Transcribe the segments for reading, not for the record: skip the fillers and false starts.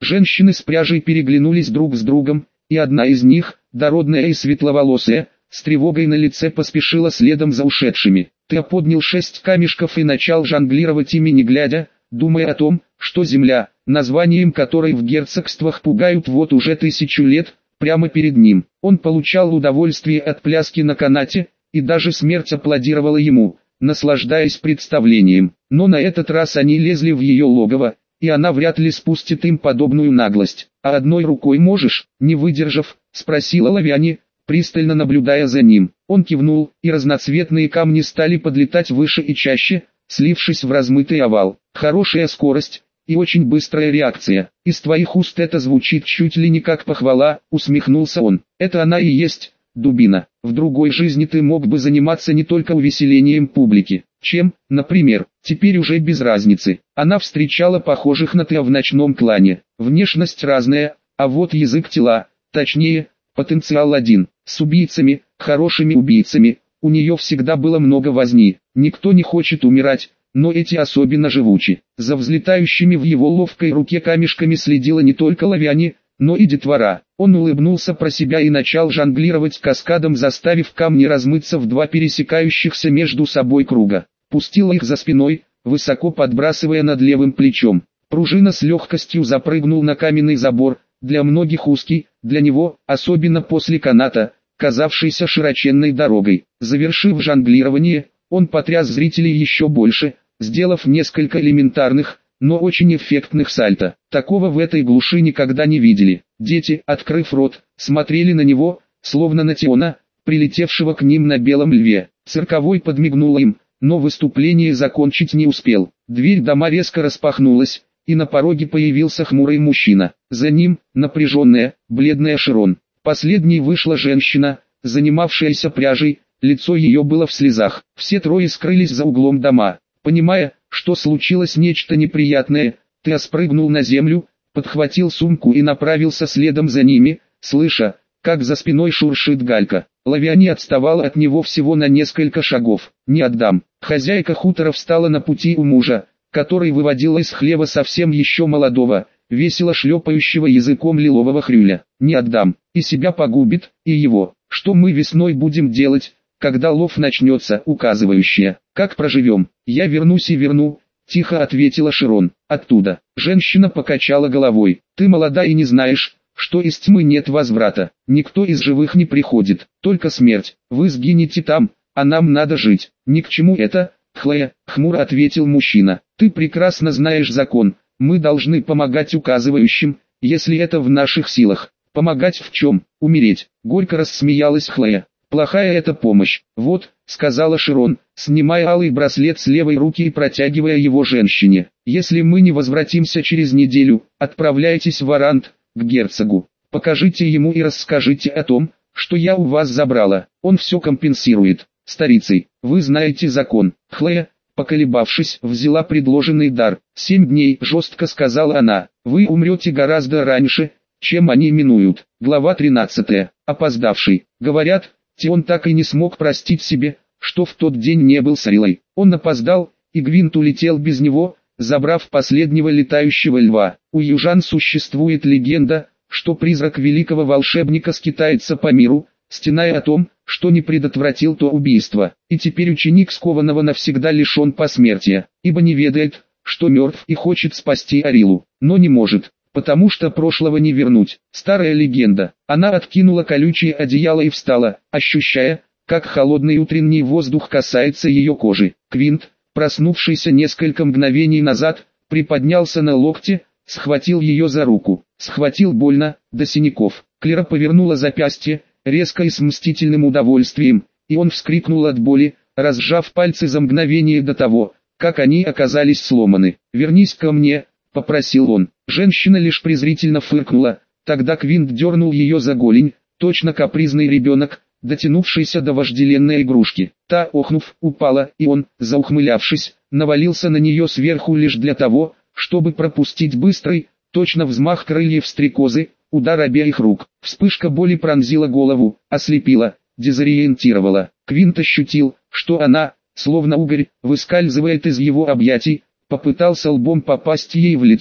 Женщины с пряжей переглянулись друг с другом, и одна из них, дородная и светловолосая, с тревогой на лице поспешила следом за ушедшими. Тео поднял 6 камешков и начал жонглировать ими не глядя, думая о том, что земля, названием которой в герцогствах пугают вот уже 1000 лет, прямо перед ним. Он получал удовольствие от пляски на канате, и даже смерть аплодировала ему, наслаждаясь представлением. Но на этот раз они лезли в ее логово, и она вряд ли спустит им подобную наглость. «А одной рукой можешь?» — не выдержав, спросила Лавиане, пристально наблюдая за ним. Он кивнул, и разноцветные камни стали подлетать выше и чаще, слившись в размытый овал. «Хорошая скорость и очень быстрая реакция. Из твоих уст это звучит чуть ли не как похвала», — усмехнулся он. «Это она и есть, дубина. В другой жизни ты мог бы заниматься не только увеселением публики. Чем, например, теперь уже без разницы». Она встречала похожих на Тео в ночном клане. Внешность разная, а вот язык тела, точнее, потенциал один. С убийцами, хорошими убийцами, у нее всегда было много возни. Никто не хочет умирать, но эти особенно живучи. За взлетающими в его ловкой руке камешками следила не только Лавиане, но и детвора. Он улыбнулся про себя и начал жонглировать каскадом, заставив камни размыться в 2 пересекающихся между собой круга. Пустила их за спиной, высоко подбрасывая над левым плечом. Пружина с легкостью запрыгнул на каменный забор, для многих узкий, для него, особенно после каната, казавшийся широченной дорогой. Завершив жонглирование, он потряс зрителей еще больше, сделав несколько элементарных, но очень эффектных сальто. Такого в этой глуши никогда не видели. Дети, открыв рот, смотрели на него, словно на Теона, прилетевшего к ним на белом льве. Цирковой подмигнул им, но выступление закончить не успел. Дверь дома резко распахнулась, и на пороге появился хмурый мужчина. За ним, напряженная, бледная Широн. Последней вышла женщина, занимавшаяся пряжей, лицо ее было в слезах. Все трое скрылись за углом дома. Понимая, что случилось нечто неприятное, Тео спрыгнул на землю, подхватил сумку и направился следом за ними, слыша, как за спиной шуршит галька. Лавиане отставала от него всего на несколько шагов. «Не отдам». Хозяйка хутора встала на пути у мужа, который выводил из хлева совсем еще молодого, весело шлепающего языком лилового хрюля. «Не отдам, и себя погубит, и его. Что мы весной будем делать, когда лов начнется?» указывающая. «Как проживем?» «Я вернусь и верну», — тихо ответила Широн. «Оттуда». Женщина покачала головой. «Ты молода и не знаешь, что из тьмы нет возврата. Никто из живых не приходит, только смерть. Вы сгинете там, а нам надо жить». «Ни к чему это, Хлоя», — хмуро ответил мужчина. «Ты прекрасно знаешь закон. Мы должны помогать указывающим, если это в наших силах». «Помогать в чем? Умереть?» — горько рассмеялась Хлоя. «Плохая это помощь». «Вот», — сказала Широн, снимая алый браслет с левой руки и протягивая его женщине. «Если мы не возвратимся через неделю, отправляйтесь в Арант, к герцогу. Покажите ему и расскажите о том, что я у вас забрала. Он все компенсирует. Старицей, вы знаете закон». Хлоя, поколебавшись, взяла предложенный дар. 7 дней, жестко сказала она. «Вы умрете гораздо раньше, чем они минуют». Глава 13. Опоздавший. Говорят, Теон так и не смог простить себе, что в тот день не был с Арилой. Он опоздал, и Гвинт улетел без него, забрав последнего летающего льва. У южан существует легенда, что призрак великого волшебника скитается по миру, стеная о том, что не предотвратил то убийство. И теперь ученик скованного навсегда лишен посмертия, ибо не ведает, что мертв и хочет спасти Арилу, но не может, потому что прошлого не вернуть. Старая легенда. Она откинула колючее одеяло и встала, ощущая, как холодный утренний воздух касается ее кожи. Квинт, проснувшийся несколько мгновений назад, приподнялся на локте, схватил ее за руку. Схватил больно, до синяков. Клера повернула запястье, резко и с мстительным удовольствием, и он вскрикнул от боли, разжав пальцы за мгновение до того, как они оказались сломаны. «Вернись ко мне», — попросил он. Женщина лишь презрительно фыркнула, тогда Квинт дернул ее за голень, точно капризный ребенок, дотянувшийся до вожделенной игрушки. Та, охнув, упала, и он, заухмылявшись, навалился на нее сверху лишь для того, чтобы пропустить быстрый, точно взмах крыльев стрекозы, удар обеих рук. Вспышка боли пронзила голову, ослепила, дезориентировала. Квинт ощутил, что она, словно угорь, выскальзывает из его объятий, попытался лбом попасть ей в лицо.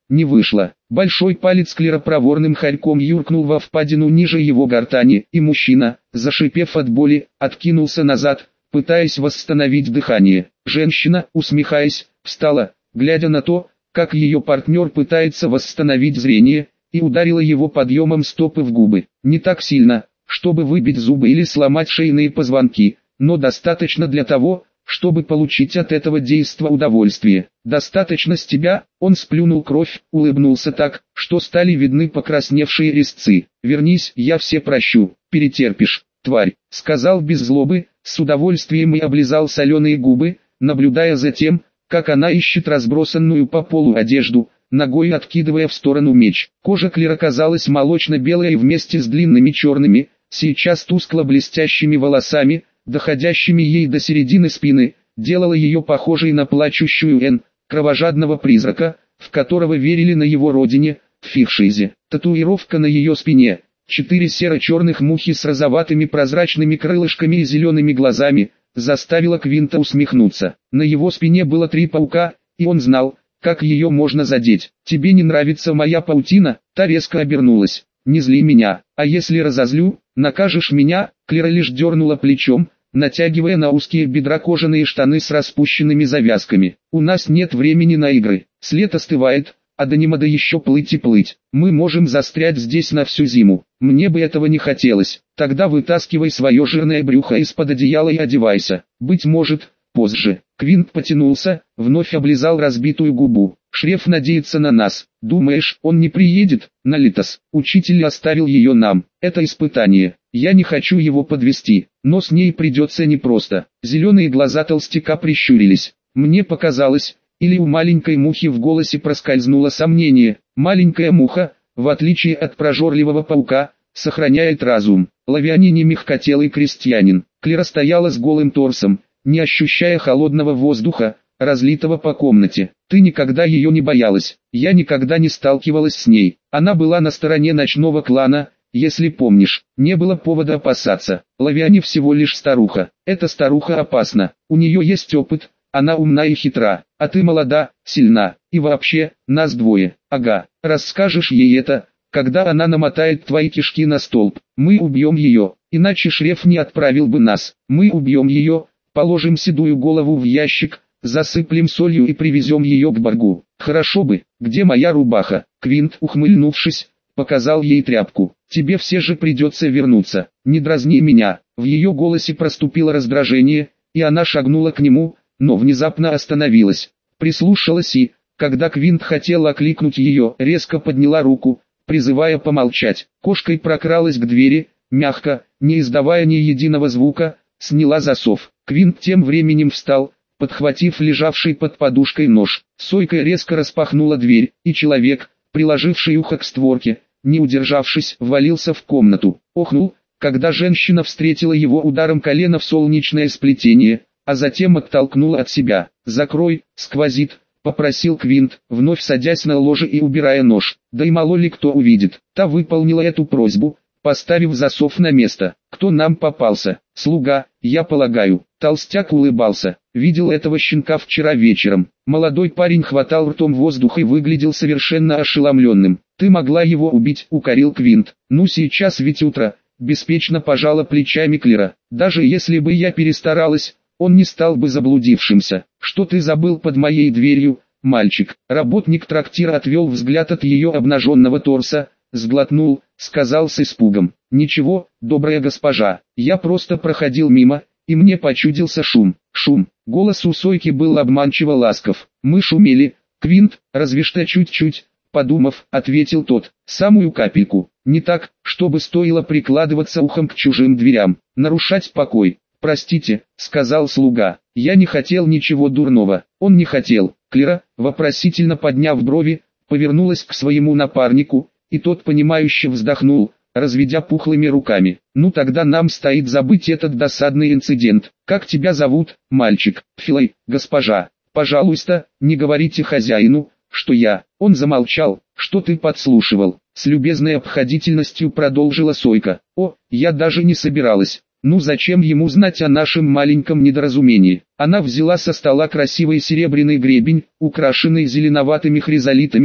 не вышло. Большой палец Клира проворным хорьком юркнул во впадину ниже его гортани, и мужчина, зашипев от боли, откинулся назад, пытаясь восстановить дыхание. Женщина, усмехаясь, встала, глядя на то, как ее партнер пытается восстановить зрение, и ударила его подъемом стопы в губы. Не так сильно, чтобы выбить зубы или сломать шейные позвонки, но достаточно для того, чтобы получить от этого действа удовольствие. «Достаточно с тебя», он сплюнул кровь, улыбнулся так, что стали видны покрасневшие резцы. «Вернись, я все прощу, перетерпишь, тварь», сказал без злобы, с удовольствием и облизал соленые губы, наблюдая за тем, как она ищет разбросанную по полу одежду, ногой откидывая в сторону меч. Кожа Клира казалась молочно-белой и вместе с длинными черными, сейчас тускло-блестящими волосами, доходящими ей до середины спины, делала ее похожей на плачущую Энн, кровожадного призрака, в которого верили на его родине, в Фихшизе. Татуировка на ее спине, 4 серо-черных мухи с розоватыми прозрачными крылышками и зелеными глазами, заставила Квинта усмехнуться. На его спине было 3 паука, и он знал, как ее можно задеть. «Тебе не нравится моя паутина?» Та резко обернулась. «Не зли меня, а если разозлю, накажешь меня?» Клира лишь дернула плечом, натягивая на узкие бедра кожаные штаны с распущенными завязками. «У нас нет времени на игры. След остывает, а до Немада еще плыть и плыть. Мы можем застрять здесь на всю зиму. Мне бы этого не хотелось. Тогда вытаскивай свое жирное брюхо из-под одеяла и одевайся. Быть может, позже». Квинт потянулся, вновь облизал разбитую губу. «Шреф надеется на нас. Думаешь, он не приедет?» «На Литос. Учитель оставил ее нам. Это испытание. Я не хочу его подвести, но с ней придется непросто». Зеленые глаза толстяка прищурились. «Мне показалось, или у маленькой мухи в голосе проскользнуло сомнение. Маленькая муха, в отличие от прожорливого паука, сохраняет разум». Лавиани не мягкотелый крестьянин. Клира стояла с голым торсом, не ощущая холодного воздуха, разлитого по комнате. «Ты никогда ее не боялась. Я никогда не сталкивалась с ней. Она была на стороне ночного клана, если помнишь. Не было повода опасаться. Лавиани всего лишь старуха. Эта старуха опасна. У нее есть опыт, она умна и хитра, а ты молода, сильна, и вообще, нас двое. Ага, расскажешь ей это, когда она намотает твои кишки на столб. Мы убьем ее, иначе Шреф не отправил бы нас. Мы убьем ее, положим седую голову в ящик, засыплем солью и привезем ее к Баргу. Хорошо бы. Где моя рубаха?» Квинт, ухмыльнувшись, показал ей тряпку. «Тебе все же придется вернуться. Не дразни меня». В ее голосе проступило раздражение, и она шагнула к нему, но внезапно остановилась. Прислушалась и, когда Квинт хотел окликнуть ее, резко подняла руку, призывая помолчать. Кошкой прокралась к двери, мягко, не издавая ни единого звука, сняла засов. Квинт тем временем встал, подхватив лежавший под подушкой нож. Сойка резко распахнула дверь, и человек, приложивший ухо к створке, не удержавшись, ввалился в комнату. Охнул, когда женщина встретила его ударом колена в солнечное сплетение, а затем оттолкнула от себя. «Закрой, сквозит», — попросил Квинт, вновь садясь на ложе и убирая нож. Да и мало ли кто увидит. Та выполнила эту просьбу, поставив засов на место. «Кто нам попался? Слуга, я полагаю». Толстяк улыбался. «Видел этого щенка вчера вечером». Молодой парень хватал ртом воздух и выглядел совершенно ошеломленным. «Ты могла его убить», — укорил Квинт. «Ну сейчас ведь утро», — беспечно пожала плечами Клира. «Даже если бы я перестаралась, он не стал бы заблудившимся. Что ты забыл под моей дверью, мальчик?» Работник трактира отвел взгляд от ее обнаженного торса, сглотнул, сказал с испугом: «Ничего, добрая госпожа, я просто проходил мимо, и мне почудился шум». Шум. Голос у Сойки был обманчиво ласков. «Мы шумели, Квинт, разве что чуть-чуть», подумав, ответил тот. «Самую капельку. Не так, чтобы стоило прикладываться ухом к чужим дверям, нарушать покой». «Простите», — сказал слуга, — «я не хотел ничего дурного». Он не хотел. Клира, вопросительно подняв брови, повернулась к своему напарнику, и тот понимающе вздохнул, разведя пухлыми руками. «Ну тогда нам стоит забыть этот досадный инцидент. Как тебя зовут, мальчик?» «Филой, госпожа. Пожалуйста, не говорите хозяину, что я». Он замолчал. «Что ты подслушивал?» С любезной обходительностью продолжила Сойка. «О, я даже не собиралась. Ну зачем ему знать о нашем маленьком недоразумении?» Она взяла со стола красивый серебряный гребень, украшенный зеленоватыми хризолитами,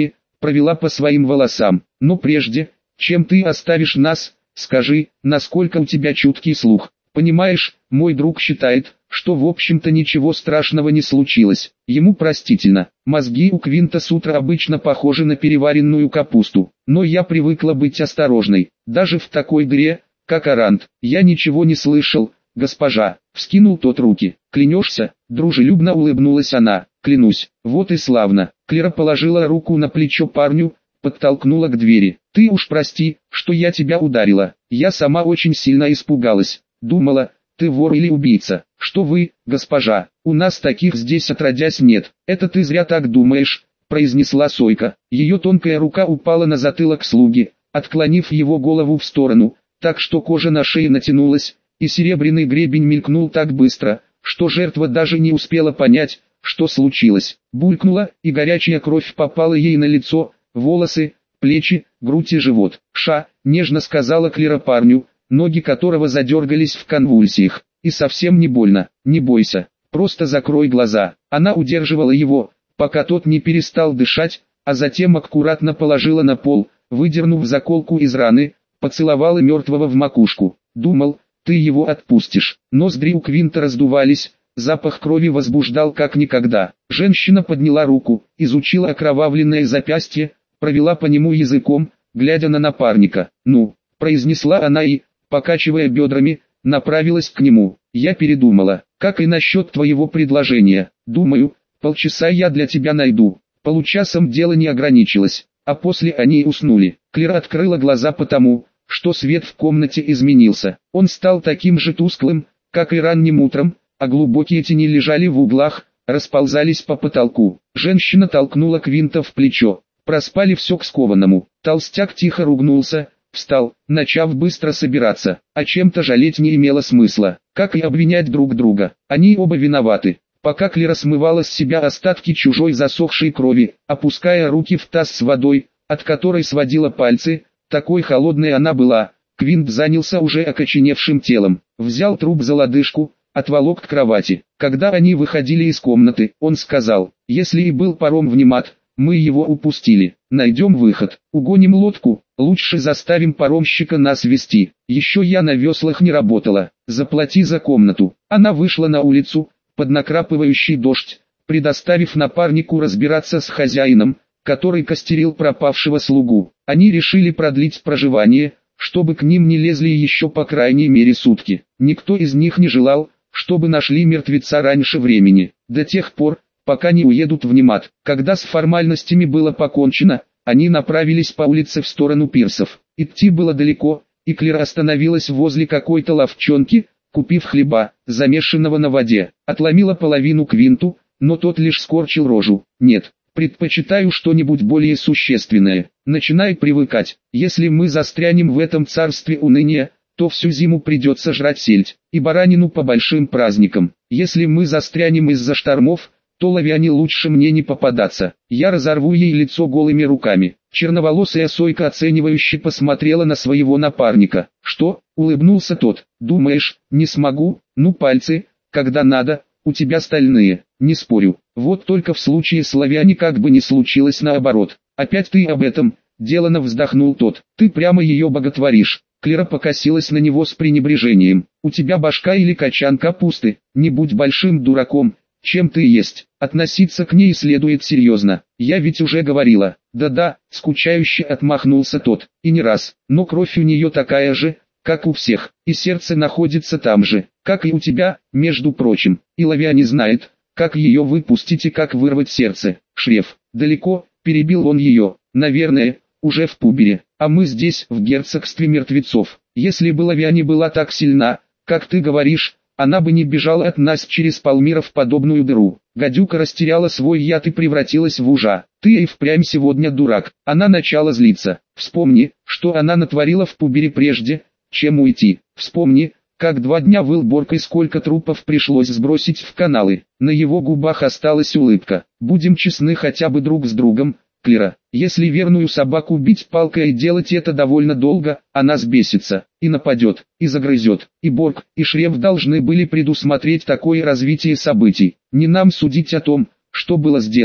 провела по своим волосам. Но прежде, чем ты оставишь нас, скажи, насколько у тебя чуткий слух. Понимаешь, мой друг считает, что в общем-то ничего страшного не случилось. Ему простительно. Мозги у Квинта Сутра обычно похожи на переваренную капусту. Но я привыкла быть осторожной, даже в такой дыре, как Арант. Я ничего не слышал, госпожа. Вскинул тот руки. Клянешься? Дружелюбно улыбнулась она. Клянусь. Вот и славно. Клира положила руку на плечо парню, подтолкнула к двери. Ты уж прости, что я тебя ударила. Я сама очень сильно испугалась. Думала, ты вор или убийца. Что вы, госпожа, у нас таких здесь отродясь нет. Это ты зря так думаешь, произнесла Сойка. Ее тонкая рука упала на затылок слуги, отклонив его голову в сторону, так что кожа на шее натянулась, и серебряный гребень мелькнул так быстро, что жертва даже не успела понять, что случилось. Булькнула, и горячая кровь попала ей на лицо, волосы, плечи, грудь и живот. «Ша», нежно сказала Клира парню, ноги которого задергались в конвульсиях. «И совсем не больно, не бойся, просто закрой глаза». Она удерживала его, пока тот не перестал дышать, а затем аккуратно положила на пол, выдернув заколку из раны, поцеловала мертвого в макушку. «Думал, ты его отпустишь». Ноздри у Квинта раздувались, запах крови возбуждал как никогда. Женщина подняла руку, изучила окровавленное запястье, провела по нему языком, глядя на напарника. «Ну», произнесла она и, покачивая бедрами, направилась к нему. «Я передумала, как и насчет твоего предложения. Думаю, полчаса я для тебя найду». Получасом дело не ограничилось, а после они уснули. Клира открыла глаза потому, что свет в комнате изменился. Он стал таким же тусклым, как и ранним утром, а глубокие тени лежали в углах, расползались по потолку. Женщина толкнула Квинта в плечо. Проспали все к скованному. Толстяк тихо ругнулся, встал, начав быстро собираться. А чем-то жалеть не имело смысла, как и обвинять друг друга. Они оба виноваты. Пока Клира смывала с себя остатки чужой засохшей крови, опуская руки в таз с водой, от которой сводила пальцы, такой холодной она была, Квинт занялся уже окоченевшим телом. Взял труп за лодыжку, отволок к кровати. Когда они выходили из комнаты, он сказал: «Если и был паром в Немат, мы его упустили. Найдем выход. Угоним лодку, лучше заставим паромщика нас вести. Еще я на веслах не работала. Заплати за комнату». Она вышла на улицу, под накрапывающий дождь, предоставив напарнику разбираться с хозяином, который костерил пропавшего слугу. Они решили продлить проживание, чтобы к ним не лезли еще по крайней мере сутки. Никто из них не желал, чтобы нашли мертвеца раньше времени, до тех пор, пока не уедут в Немат. Когда с формальностями было покончено, они направились по улице в сторону пирсов. Идти было далеко, и Клира остановилась возле какой-то лавчонки, купив хлеба, замешанного на воде. Отломила половину Квинту, но тот лишь скорчил рожу. «Нет, предпочитаю что-нибудь более существенное. Начинай привыкать. Если мы застрянем в этом царстве уныния, то всю зиму придется жрать сельдь и баранину по большим праздникам. Если мы застрянем из-за штормов, то Лавиане лучше мне не попадаться. Я разорву ей лицо голыми руками». Черноволосая Сойка оценивающе посмотрела на своего напарника. «Что?» — улыбнулся тот. «Думаешь, не смогу? Ну пальцы, когда надо, у тебя стальные, не спорю. Вот только в случае с Лавиане как бы не случилось наоборот. Опять ты об этом?» — делано вздохнул тот. «Ты прямо ее боготворишь». Клира покосилась на него с пренебрежением. «У тебя башка или качан капусты? Не будь большим дураком, чем ты есть. Относиться к ней следует серьезно. Я ведь уже говорила». «Да-да», — скучающе отмахнулся тот. «И не раз. Но кровь у нее такая же, как у всех, и сердце находится там же, как и у тебя, между прочим. И Лавиане знает, как ее выпустить и как вырвать сердце». «Шреф, далеко?» — перебил он ее. «Наверное, уже в Пубере, а мы здесь, в герцогстве мертвецов. Если бы Лавиане была так сильна, как ты говоришь, она бы не бежала от нас через Палмира в подобную дыру». Гадюка растеряла свой яд и превратилась в ужа. «Ты и впрямь сегодня дурак». Она начала злиться. «Вспомни, что она натворила в Пубере прежде, чем уйти. Вспомни, как 2 дня выл Борг и сколько трупов пришлось сбросить в каналы». На его губах осталась улыбка. «Будем честны хотя бы друг с другом, Клира. Если верную собаку бить палкой и делать это довольно долго, она взбесится, и нападет, и загрызет. И Борг, и Шреф должны были предусмотреть такое развитие событий. Не нам судить о том, что было сделано.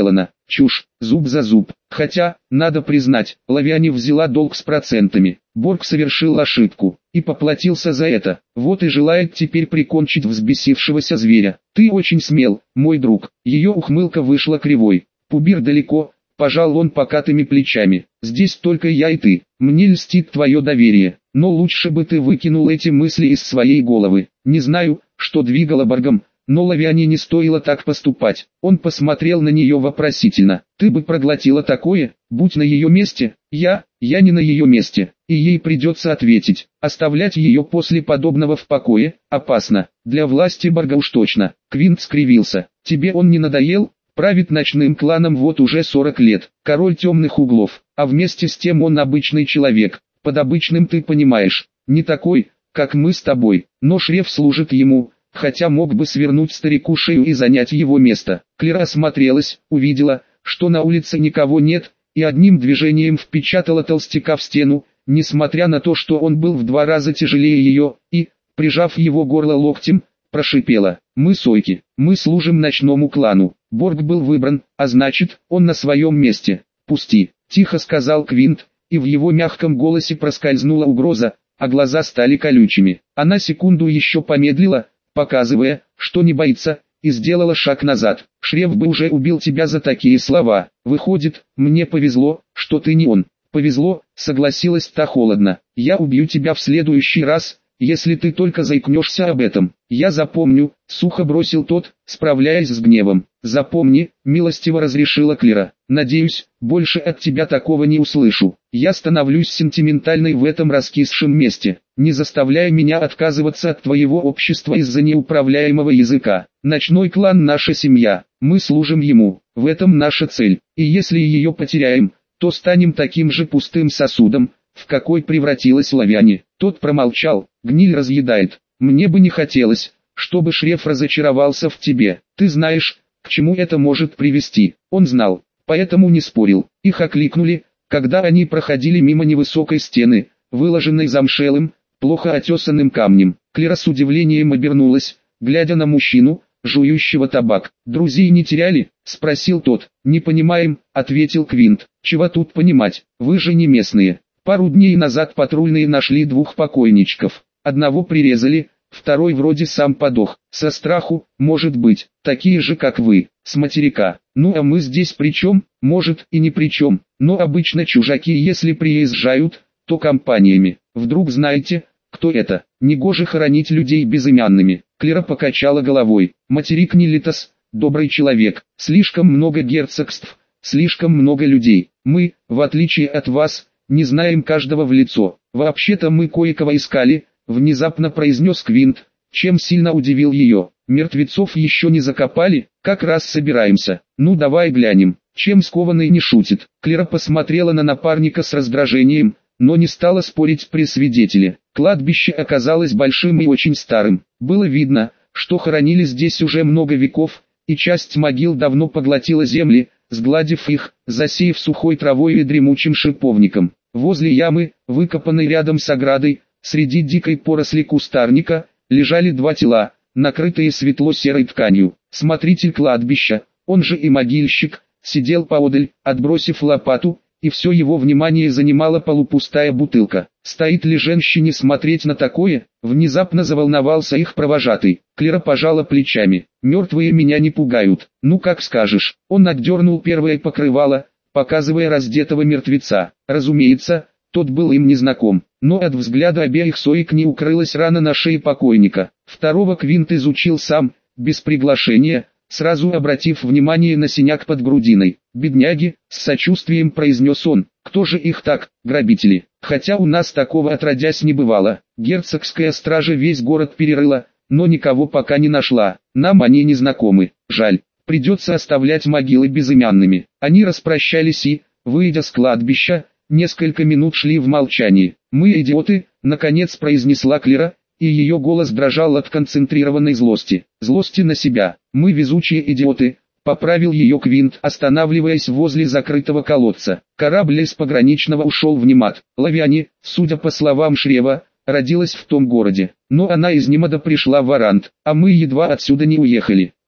Чушь, зуб за зуб. Хотя, надо признать, Лавиане взяла долг с процентами. Борг совершил ошибку и поплатился за это. Вот и желает теперь прикончить взбесившегося зверя. Ты очень смел, мой друг. Ее ухмылка вышла кривой. Пубир далеко, пожал он покатыми плечами. Здесь только я и ты. Мне льстит твое доверие. Но лучше бы ты выкинул эти мысли из своей головы. Не знаю, что двигало Боргом, но Лавиане не стоило так поступать. Он посмотрел на нее вопросительно. Ты бы проглотила такое, будь на ее месте? Я не на ее месте. И ей придется ответить. Оставлять ее после подобного в покое опасно. Для власти Борга уж точно. Квинт скривился. Тебе он не надоел? Правит ночным кланом вот уже 40 лет. Король темных углов. А вместе с тем он обычный человек. Под обычным ты понимаешь. Не такой, как мы с тобой. Но Шреф служит ему, хотя мог бы свернуть старику шею и занять его место. Клира осмотрелась, увидела, что на улице никого нет, и одним движением впечатала толстяка в стену, несмотря на то, что он был в 2 раза тяжелее ее, и, прижав его горло локтем, прошипела: «Мы сойки, мы служим ночному клану». Борг был выбран, а значит, он на своем месте. «Пусти», — тихо сказал Квинт, и в его мягком голосе проскользнула угроза, а глаза стали колючими. Она секунду еще помедлила, показывая, что не боится, и сделала шаг назад. Шреф бы уже убил тебя за такие слова. Выходит, мне повезло, что ты не он. Повезло, согласилась та холодно. Я убью тебя в следующий раз, если ты только заикнешься об этом. Я запомню, сухо бросил тот, справляясь с гневом. Запомни, милостиво разрешила Клира. Надеюсь, больше от тебя такого не услышу. Я становлюсь сентиментальной в этом раскисшем месте. Не заставляй меня отказываться от твоего общества из-за неуправляемого языка. Ночной клан — наша семья, мы служим ему, в этом наша цель. И если ее потеряем, то станем таким же пустым сосудом, в какой превратилась Лавиане. Тот промолчал. Гниль разъедает. Мне бы не хотелось, чтобы Шреф разочаровался в тебе. Ты знаешь, к чему это может привести. Он знал, поэтому не спорил. Их окликнули, когда они проходили мимо невысокой стены, выложенной замшелым, плохо отесанным камнем. Клира с удивлением обернулась, глядя на мужчину, жующего табак. «Друзей не теряли?» — спросил тот. «Не понимаем», — ответил Квинт. «Чего тут понимать, вы же не местные». Пару дней назад патрульные нашли 2 покойничков. Одного прирезали, второй вроде сам подох. Со страху, может быть, такие же как вы, с материка. Ну а мы здесь при чем? Может и не при чем. Но обычно чужаки, если приезжают, то компаниями. Вдруг знаете, кто это? Негоже хоронить людей безымянными. Клира покачала головой. Материк Нилитос, добрый человек. Слишком много герцогств, слишком много людей. Мы, в отличие от вас, не знаем каждого в лицо. Вообще-то мы кое-кого искали, внезапно произнес Квинт, чем сильно удивил ее. Мертвецов еще не закопали, как раз собираемся. Ну давай глянем, чем скованный не шутит. Клира посмотрела на напарника с раздражением, но не стала спорить при свидетеле. Кладбище оказалось большим и очень старым. Было видно, что хоронили здесь уже много веков, и часть могил давно поглотила земли, сгладив их, засеяв сухой травой и дремучим шиповником. Возле ямы, выкопанной рядом с оградой, среди дикой поросли кустарника, лежали 2 тела, накрытые светло-серой тканью. Смотритель кладбища, он же и могильщик, сидел поодаль, отбросив лопату, и все его внимание занимала полупустая бутылка. Стоит ли женщине смотреть на такое? Внезапно заволновался их провожатый. Клира пожала плечами. Мертвые меня не пугают. Ну как скажешь. Он отдернул первое покрывало, показывая раздетого мертвеца. Разумеется, тот был им незнаком, но от взгляда обеих соек не укрылась рана на шее покойника. Второго Квинт изучил сам, без приглашения, сразу обратив внимание на синяк под грудиной. «Бедняги», — с сочувствием произнес он, — «кто же их так, грабители? Хотя у нас такого отродясь не бывало. Герцогская стража весь город перерыла, но никого пока не нашла. Нам они не знакомы, жаль. Придется оставлять могилы безымянными». Они распрощались и, выйдя с кладбища, несколько минут шли в молчании. «Мы идиоты», — наконец произнесла Клира, и ее голос дрожал от концентрированной злости. Злости на себя. «Мы везучие идиоты», — поправил ее Квинт, останавливаясь возле закрытого колодца. Корабль из пограничного ушел в Немат. Лавиане, судя по словам Шрева, родилась в том городе. Но она из Немада пришла в Арант, а мы едва отсюда не уехали.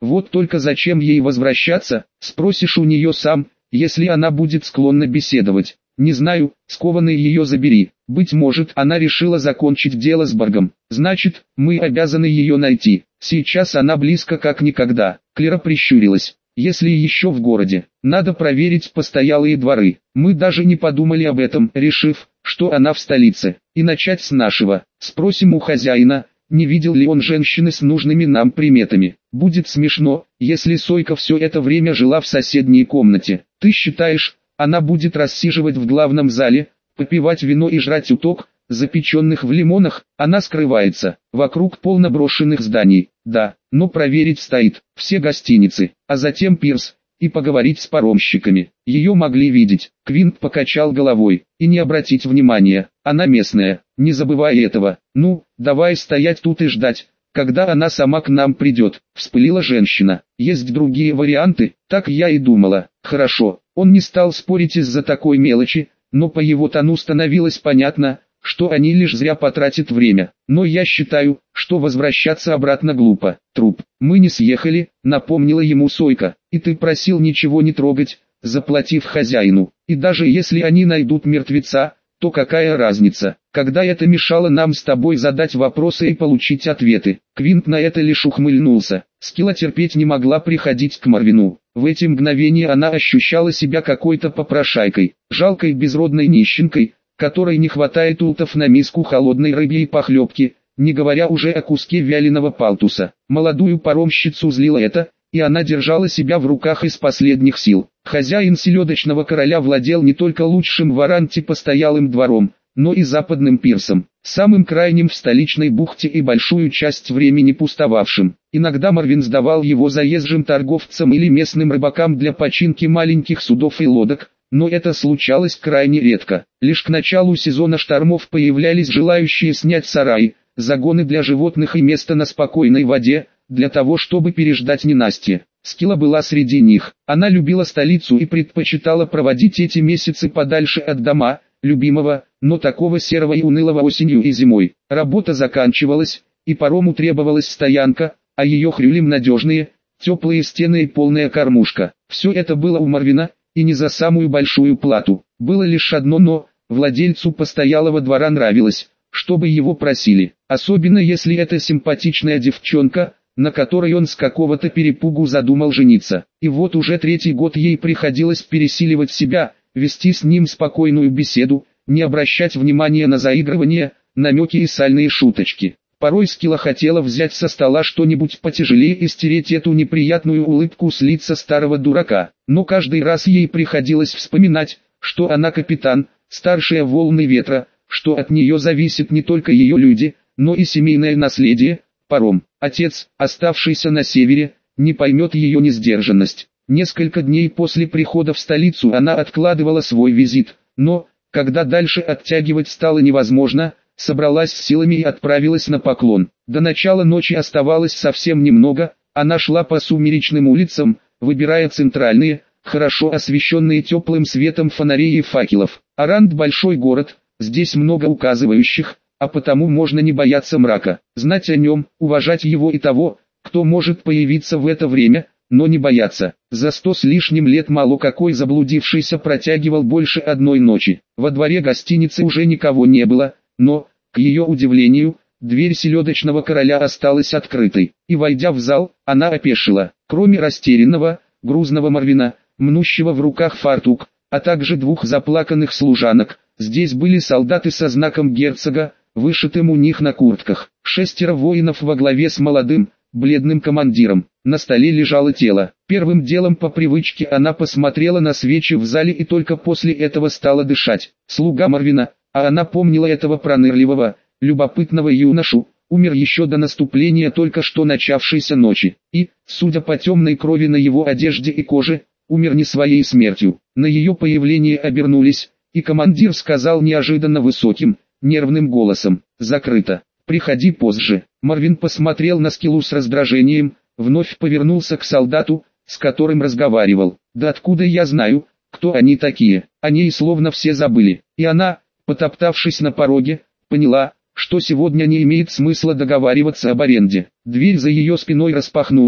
Вот только зачем ей возвращаться, спросишь у нее сам, если она будет склонна беседовать. Не знаю, скованный ее забери. Быть может, она решила закончить дело с Боргом. Значит, мы обязаны ее найти. Сейчас она близко как никогда. Клера прищурилась. Если еще в городе, надо проверить постоялые дворы. Мы даже не подумали об этом, решив, что она в столице. И начать с нашего. Спросим у хозяина, не видел ли он женщины с нужными нам приметами. Будет смешно, если Сойка все это время жила в соседней комнате. Ты считаешь, она будет рассиживать в главном зале, попивать вино и жрать уток, запеченных в лимонах? Она скрывается. Вокруг полно брошенных зданий. Да, но проверить стоит все гостиницы, а затем пирс, и поговорить с паромщиками. Ее могли видеть. Квинт покачал головой. И не обратить внимания, она местная, не забывай этого. Ну, давай стоять тут и ждать, когда она сама к нам придет. Вспылила женщина. Есть другие варианты? Так я и думала. Хорошо. Он не стал спорить из-за такой мелочи, но по его тону становилось понятно, что они лишь зря потратят время. Но я считаю, что возвращаться обратно глупо. Труп. Мы не съехали, напомнила ему Сойка. И ты просил ничего не трогать, заплатив хозяину. И даже если они найдут мертвеца, то какая разница, когда это мешало нам с тобой задать вопросы и получить ответы. Квинт на это лишь ухмыльнулся. Скилла терпеть не могла приходить к Марвину. В эти мгновения она ощущала себя какой-то попрошайкой, жалкой безродной нищенкой, которой не хватает ултов на миску холодной рыбьей похлебки, не говоря уже о куске вяленого палтуса. Молодую паромщицу злило это, и она держала себя в руках из последних сил. Хозяин селедочного короля владел не только лучшим в Аранте постоялым двором, но и западным пирсом, самым крайним в столичной бухте и большую часть времени пустовавшим. Иногда Марвин сдавал его заезжим торговцам или местным рыбакам для починки маленьких судов и лодок, но это случалось крайне редко. Лишь к началу сезона штормов появлялись желающие снять сараи, загоны для животных и место на спокойной воде, для того чтобы переждать ненастье. Скилла была среди них. Она любила столицу и предпочитала проводить эти месяцы подальше от дома, любимого, но такого серого и унылого осенью и зимой. Работа заканчивалась, и парому требовалась стоянка, а ее хрюлем надежные, теплые стены и полная кормушка. Все это было у Марвина, и не за самую большую плату. Было лишь одно но: владельцу постоялого двора нравилось, чтобы его просили, особенно если это симпатичная девчонка, на которой он с какого-то перепугу задумал жениться. И вот уже третий год ей приходилось пересиливать себя, вести с ним спокойную беседу, не обращать внимания на заигрывания, намеки и сальные шуточки. Порой Скилла хотела взять со стола что-нибудь потяжелее и стереть эту неприятную улыбку с лица старого дурака, но каждый раз ей приходилось вспоминать, что она капитан, старшая волны ветра, что от нее зависят не только ее люди, но и семейное наследие. Паром, отец, оставшийся на севере, не поймет ее несдержанность. Несколько дней после прихода в столицу она откладывала свой визит, но, когда дальше оттягивать стало невозможно, собралась с силами и отправилась на поклон. До начала ночи оставалось совсем немного, она шла по сумеречным улицам, выбирая центральные, хорошо освещенные теплым светом фонарей и факелов. Арант — большой город, здесь много указывающих, а потому можно не бояться мрака, знать о нем, уважать его и того, кто может появиться в это время, но не бояться. За 100 с лишним лет мало какой заблудившийся протягивал больше одной ночи. Во дворе гостиницы уже никого не было, но, к ее удивлению, дверь селедочного короля осталась открытой, и войдя в зал, она опешила. Кроме растерянного, грузного Марвина, мнущего в руках фартук, а также двух заплаканных служанок, здесь были солдаты со знаком герцога, вышитым у них на куртках. 6 воинов во главе с молодым, бледным командиром. На столе лежало тело. Первым делом по привычке она посмотрела на свечи в зале и только после этого стала дышать. Слуга Марвина, а она помнила этого пронырливого, любопытного юношу, умер еще до наступления только что начавшейся ночи. И, судя по темной крови на его одежде и коже, умер не своей смертью. На ее появление обернулись, и командир сказал неожиданно высоким, нервным голосом: «Закрыто. Приходи позже». Марвин посмотрел на Скиллу с раздражением, вновь повернулся к солдату, с которым разговаривал. «Да откуда я знаю, кто они такие?» О ней словно все забыли. И она, потоптавшись на пороге, поняла, что сегодня не имеет смысла договариваться об аренде. Дверь за ее спиной распахнулась,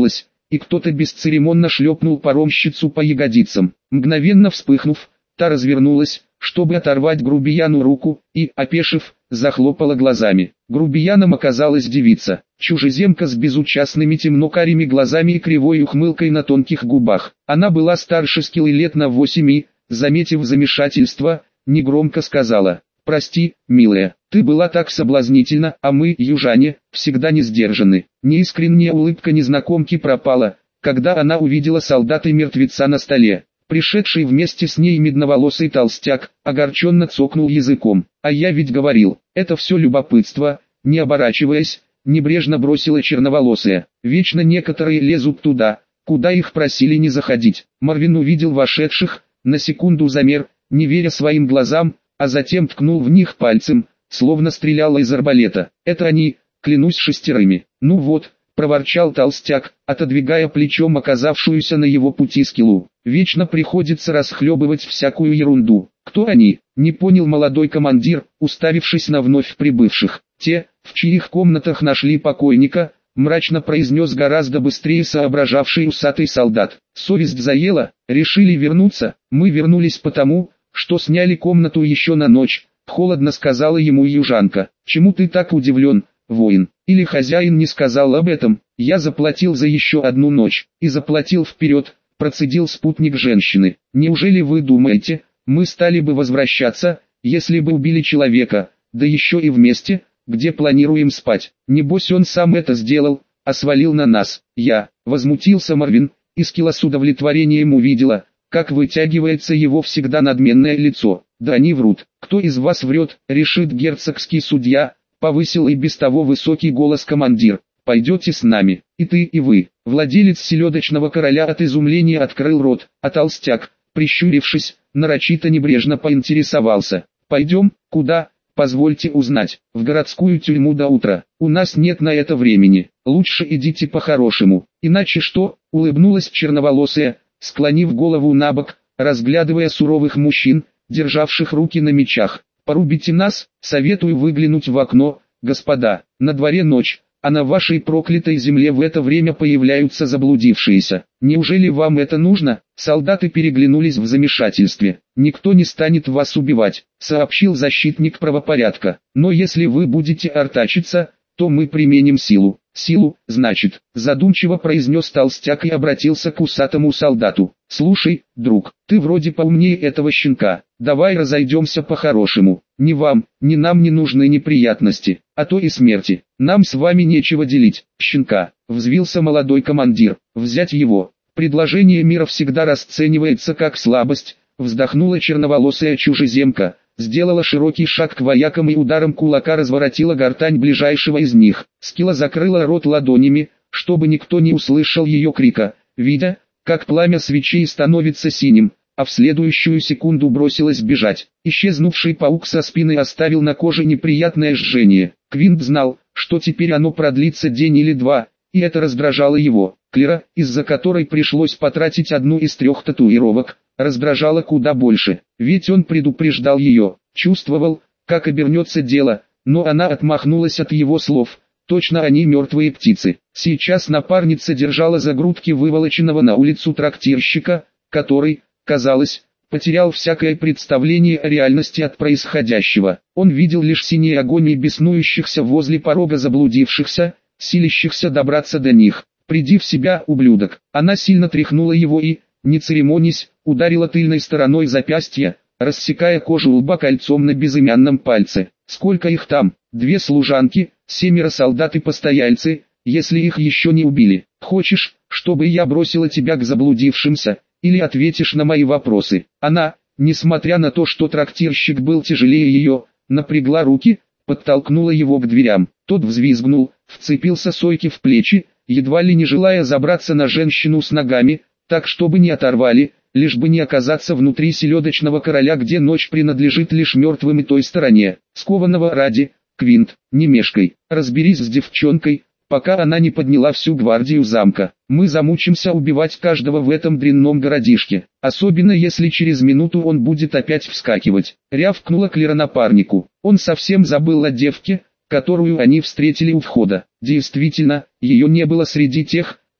и кто-то бесцеремонно шлепнул паромщицу по ягодицам. Мгновенно вспыхнув, та развернулась, чтобы оторвать грубияну руку, и, опешив, захлопала глазами. Грубияном оказалась девица, чужеземка с безучастными темно-карими глазами и кривой ухмылкой на тонких губах. Она была старше Скиллы лет на 8 и, заметив замешательство, негромко сказала: «Прости, милая, ты была так соблазнительна, а мы, южане, всегда не сдержаны». Неискренняя улыбка незнакомки пропала, когда она увидела солдата и мертвеца на столе. Пришедший вместе с ней медноволосый толстяк, огорченно цокнул языком. «А я ведь говорил, это все любопытство», не оборачиваясь, небрежно бросила черноволосая. «Вечно некоторые лезут туда, куда их просили не заходить». Марвин увидел вошедших, на секунду замер, не веря своим глазам, а затем ткнул в них пальцем, словно стрелял из арбалета. «Это они, клянусь 6. «Ну вот», — проворчал толстяк, отодвигая плечом оказавшуюся на его пути Скиллу. «Вечно приходится расхлебывать всякую ерунду». «Кто они?» — не понял молодой командир, уставившись на вновь прибывших. «Те, в чьих комнатах нашли покойника», — мрачно произнес гораздо быстрее соображавший усатый солдат. «Совесть заела, решили вернуться. Мы вернулись потому, что сняли комнату еще на ночь», — холодно сказала ему южанка. «Чему ты так удивлен, воин? Или хозяин не сказал об этом? Я заплатил за еще одну ночь, и заплатил вперед», — процедил спутник женщины. «Неужели вы думаете, мы стали бы возвращаться, если бы убили человека, да еще и в месте, где планируем спать? Небось он сам это сделал, а свалил на нас». Возмутился Марвин, и Скилла с удовлетворением увидела, как вытягивается его всегда надменное лицо. «Да они врут. Кто из вас врет, решит герцогский судья», — повысил и без того высокий голос командир. «Пойдете с нами, и ты, и вы». Владелец селедочного короля от изумления открыл рот, а толстяк, прищурившись, нарочито небрежно поинтересовался: «Пойдем, куда? Позвольте узнать». «В городскую тюрьму до утра. У нас нет на это времени. Лучше идите по-хорошему». «Иначе что?» — улыбнулась черноволосая, склонив голову набок, разглядывая суровых мужчин, державших руки на мечах. «Порубите нас? Советую выглянуть в окно, господа. На дворе ночь, а на вашей проклятой земле в это время появляются заблудившиеся. Неужели вам это нужно?» Солдаты переглянулись в замешательстве. «Никто не станет вас убивать», — сообщил защитник правопорядка. «Но если вы будете артачиться, то мы применим силу». «Силу, значит», — задумчиво произнес толстяк и обратился к усатому солдату. «Слушай, друг, ты вроде поумнее этого щенка. Давай разойдемся по-хорошему. Ни вам, ни нам не нужны неприятности, а то и смерти. Нам с вами нечего делить». «Щенка», — взвился молодой командир. «Взять его. Предложение мира всегда расценивается как слабость», — вздохнула черноволосая чужеземка. Сделала широкий шаг к воякам и ударом кулака разворотила гортань ближайшего из них. Скилла закрыла рот ладонями, чтобы никто не услышал ее крика, видя, как пламя свечей становится синим, а в следующую секунду бросилась бежать. Исчезнувший паук со спины оставил на коже неприятное жжение. Квинт знал, что теперь оно продлится день или два, и это раздражало его. Клира, из-за которой пришлось потратить одну из 3 татуировок, раздражало куда больше, ведь он предупреждал ее, чувствовал, как обернется дело, но она отмахнулась от его слов. Точно они мертвые птицы. Сейчас напарница держала за грудки выволоченного на улицу трактирщика, который, казалось, потерял всякое представление о реальности от происходящего. Он видел лишь синие огонь беснующихся возле порога заблудившихся, силящихся добраться до них. «Приди в себя, ублюдок!» Она сильно тряхнула его и, не церемонясь, ударила тыльной стороной запястья, рассекая кожу лба кольцом на безымянном пальце. «Сколько их там? 2 служанки, 7 солдат и постояльцы, если их еще не убили. Хочешь, чтобы я бросила тебя к заблудившимся, или ответишь на мои вопросы?» Она, несмотря на то, что трактирщик был тяжелее ее, напрягла руки, подтолкнула его к дверям. Тот взвизгнул, вцепился Сойке в плечи, едва ли не желая забраться на женщину с ногами, так чтобы не оторвали, лишь бы не оказаться внутри селедочного короля, где ночь принадлежит лишь мертвым и той стороне. «Скованного ради, Квинт, не мешкай, разберись с девчонкой, пока она не подняла всю гвардию замка. Мы замучимся убивать каждого в этом дрянном городишке, особенно если через минуту он будет опять вскакивать», — рявкнула Клира напарнику. Он совсем забыл о девке, которую они встретили у входа. Действительно, ее не было среди тех,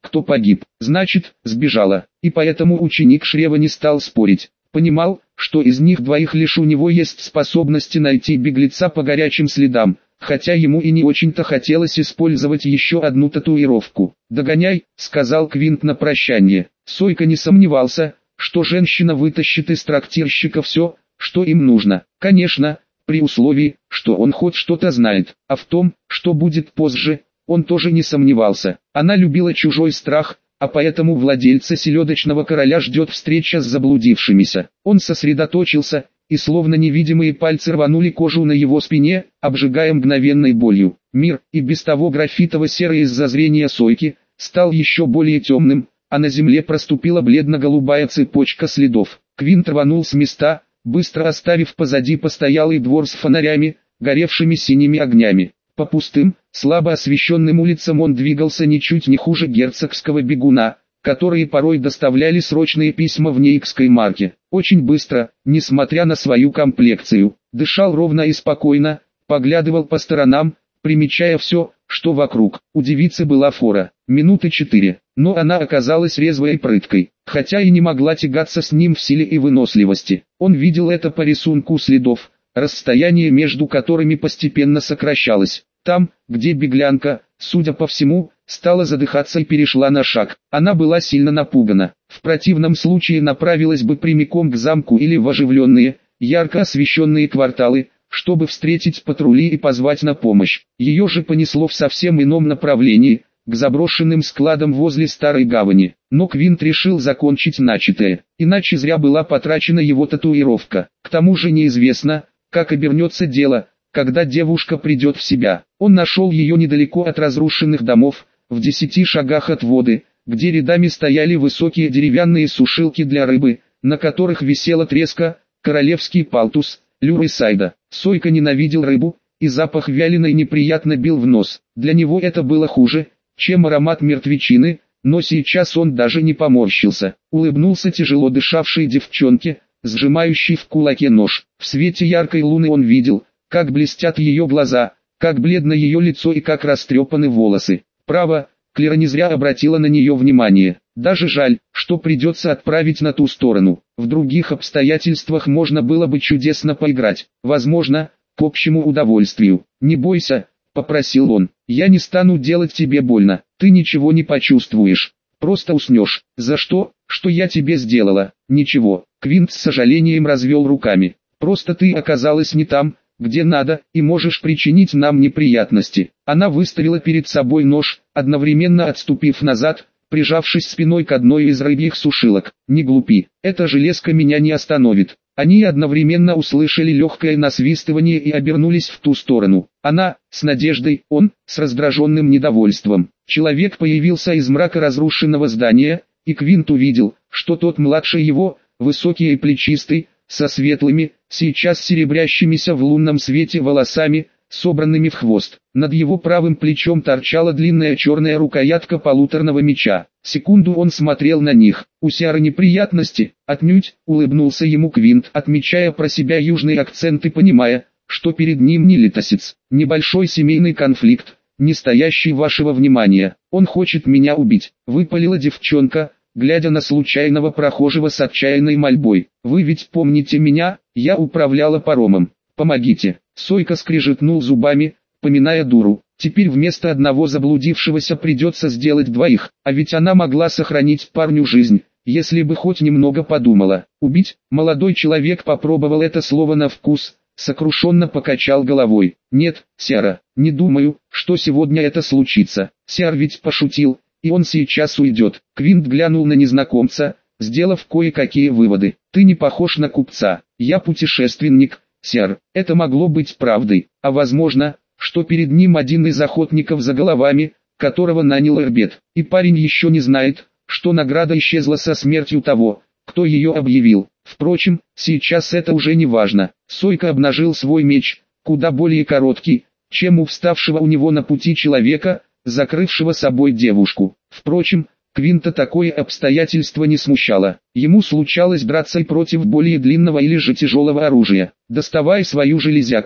кто погиб, значит, сбежала. И поэтому ученик Шрева не стал спорить. Понимал, что из них двоих лишь у него есть способности найти беглеца по горячим следам, хотя ему и не очень-то хотелось использовать еще одну татуировку. «Догоняй», — сказал Квинт на прощание. Сойка не сомневался, что женщина вытащит из трактирщика все, что им нужно. Конечно, при условии, что он хоть что-то знает, а в том, что будет позже, он тоже не сомневался. Она любила чужой страх, а поэтому владельца селедочного короля ждет встреча с заблудившимися. Он сосредоточился, и словно невидимые пальцы рванули кожу на его спине, обжигая мгновенной болью. Мир, и без того графитово-серый из-за зрения Сойки, стал еще более темным, а на земле проступила бледно-голубая цепочка следов. Квинт рванул с места, быстро оставив позади постоялый двор с фонарями, горевшими синими огнями. По пустым, слабо освещенным улицам он двигался ничуть не хуже герцогского бегуна, которые порой доставляли срочные письма в нейкской марке. Очень быстро, несмотря на свою комплекцию, дышал ровно и спокойно, поглядывал по сторонам, примечая все, что вокруг. У девицы была фора, минуты 4, но она оказалась резвой и прыткой, хотя и не могла тягаться с ним в силе и выносливости. Он видел это по рисунку следов, расстояние между которыми постепенно сокращалось. Там, где беглянка, судя по всему, стала задыхаться и перешла на шаг, она была сильно напугана. В противном случае направилась бы прямиком к замку или в оживленные, ярко освещенные кварталы, чтобы встретить патрули и позвать на помощь. Ее же понесло в совсем ином направлении, к заброшенным складам возле старой гавани. Но Квинт решил закончить начатое, иначе зря была потрачена его татуировка. К тому же неизвестно, как обернется дело, когда девушка придет в себя. Он нашел ее недалеко от разрушенных домов, в 10 шагах от воды, где рядами стояли высокие деревянные сушилки для рыбы, на которых висела треска, королевский палтус, люр и сайда. Сойка ненавидел рыбу, и запах вяленой неприятно бил в нос. Для него это было хуже, чем аромат мертвечины, но сейчас он даже не поморщился. Улыбнулся тяжело дышавшей девчонке, сжимающей в кулаке нож. В свете яркой луны он видел, как блестят ее глаза, как бледно ее лицо и как растрепаны волосы. Право, Клера не зря обратила на нее внимание. Даже жаль, что придется отправить на ту сторону. В других обстоятельствах можно было бы чудесно поиграть. Возможно, к общему удовольствию. «Не бойся», — попросил он. «Я не стану делать тебе больно. Ты ничего не почувствуешь. Просто уснешь». «За что? Что я тебе сделала?» «Ничего». Квинт с сожалением развел руками. «Просто ты оказалась не там, где надо, и можешь причинить нам неприятности». Она выставила перед собой нож, одновременно отступив назад, прижавшись спиной к одной из рыбьих сушилок. «Не глупи, эта железка меня не остановит». Они одновременно услышали легкое насвистывание и обернулись в ту сторону. Она, с надеждой, он, с раздраженным недовольством. Человек появился из мрака разрушенного здания, и Квинт увидел, что тот младше его, высокий и плечистый, со светлыми, сейчас серебрящимися в лунном свете волосами, собранными в хвост. Над его правым плечом торчала длинная черная рукоятка полуторного меча. Секунду он смотрел на них. «У Сиары неприятности?» «Отнюдь», — улыбнулся ему Квинт, отмечая про себя южный акцент и понимая, что перед ним не летосец. «Небольшой семейный конфликт, не стоящий вашего внимания. Он хочет меня убить», — выпалила девчонка, глядя на случайного прохожего с отчаянной мольбой. «Вы ведь помните меня? Я управляла паромом. Помогите». Сойка скрежетнул зубами, поминая дуру. Теперь вместо одного заблудившегося придется сделать двоих, а ведь она могла сохранить парню жизнь, если бы хоть немного подумала. «Убить?» Молодой человек попробовал это слово на вкус, сокрушенно покачал головой. «Нет, Сиара, не думаю, что сегодня это случится. Сиар ведь пошутил, и он сейчас уйдет». Квинт глянул на незнакомца, сделав кое-какие выводы. «Ты не похож на купца. Я путешественник, Сиар». Это могло быть правдой, а возможно, что перед ним один из охотников за головами, которого нанял Эрбет. И парень еще не знает, что награда исчезла со смертью того, кто ее объявил. Впрочем, сейчас это уже не важно. Сойка обнажил свой меч, куда более короткий, чем у вставшего у него на пути человека, закрывшего собой девушку. Впрочем, Квинта такое обстоятельство не смущало. Ему случалось драться и против более длинного или же тяжелого оружия. «Доставай свою железяку»,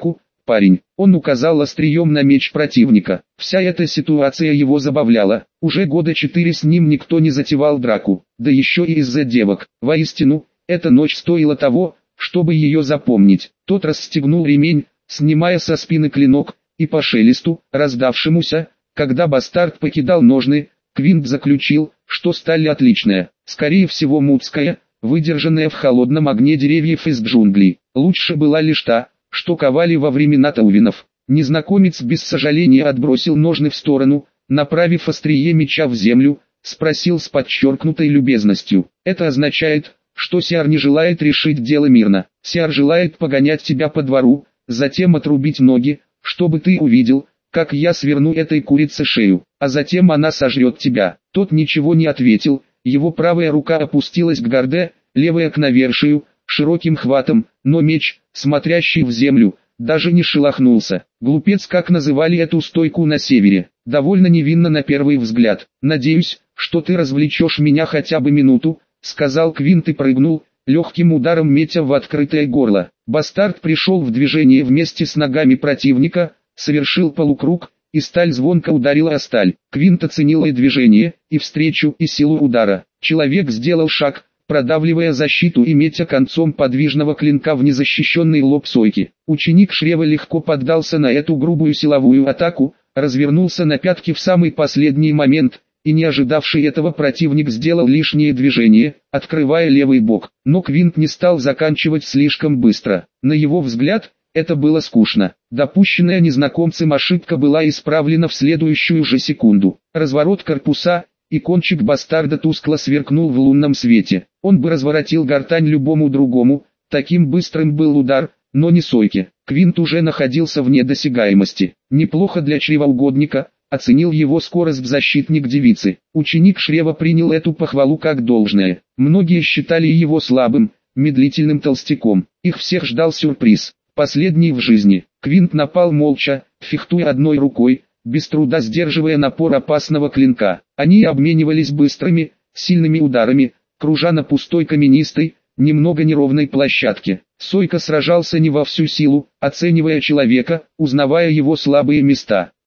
парень. Он указал острием на меч противника. Вся эта ситуация его забавляла. Уже года 4 с ним никто не затевал драку, да еще и из-за девок. Воистину, эта ночь стоила того, чтобы ее запомнить. Тот расстегнул ремень, снимая со спины клинок, и по шелесту, раздавшемуся, когда бастард покидал ножны, Квинт заключил, что сталь отличная, скорее всего мудская, выдержанная в холодном огне деревьев из джунглей. Лучше была лишь та, что ковали во времена таувинов. Незнакомец без сожаления отбросил ножны в сторону, направив острие меча в землю, спросил с подчеркнутой любезностью. «Это означает, что Сиар не желает решить дело мирно. Сиар желает погонять тебя по двору, затем отрубить ноги, чтобы ты увидел, как я сверну этой курице шею, а затем она сожрет тебя». Тот ничего не ответил, его правая рука опустилась к горде, левая к навершию, широким хватом, но меч, смотрящий в землю, даже не шелохнулся. Глупец, как называли эту стойку на севере, довольно невинно на первый взгляд. «Надеюсь, что ты развлечешь меня хотя бы минуту», — сказал Квинт и прыгнул, легким ударом метя в открытое горло. Бастард пришел в движение вместе с ногами противника, совершил полукруг, и сталь звонко ударила о сталь. Квинт оценил и движение, и встречу, и силу удара. Человек сделал шаг, продавливая защиту и метя концом подвижного клинка в незащищенный лоб Сойки. Ученик Шрева легко поддался на эту грубую силовую атаку, развернулся на пятки в самый последний момент, и не ожидавший этого противник сделал лишнее движение, открывая левый бок. Но Квинт не стал заканчивать слишком быстро. На его взгляд, это было скучно. Допущенная незнакомцем ошибка была исправлена в следующую же секунду. Разворот корпуса, и кончик бастарда тускло сверкнул в лунном свете. Он бы разворотил гортань любому другому, таким быстрым был удар, но не Сойке. Квинт уже находился вне досягаемости. Неплохо для чревоугодника, оценил его скорость защитник девицы. Ученик Шрева принял эту похвалу как должное. Многие считали его слабым, медлительным толстяком. Их всех ждал сюрприз. Последний в жизни. Квинт напал молча, фехтуя одной рукой, без труда сдерживая напор опасного клинка. Они обменивались быстрыми, сильными ударами, кружа на пустой каменистой, немного неровной площадке. Сойка сражался не во всю силу, оценивая человека, узнавая его слабые места.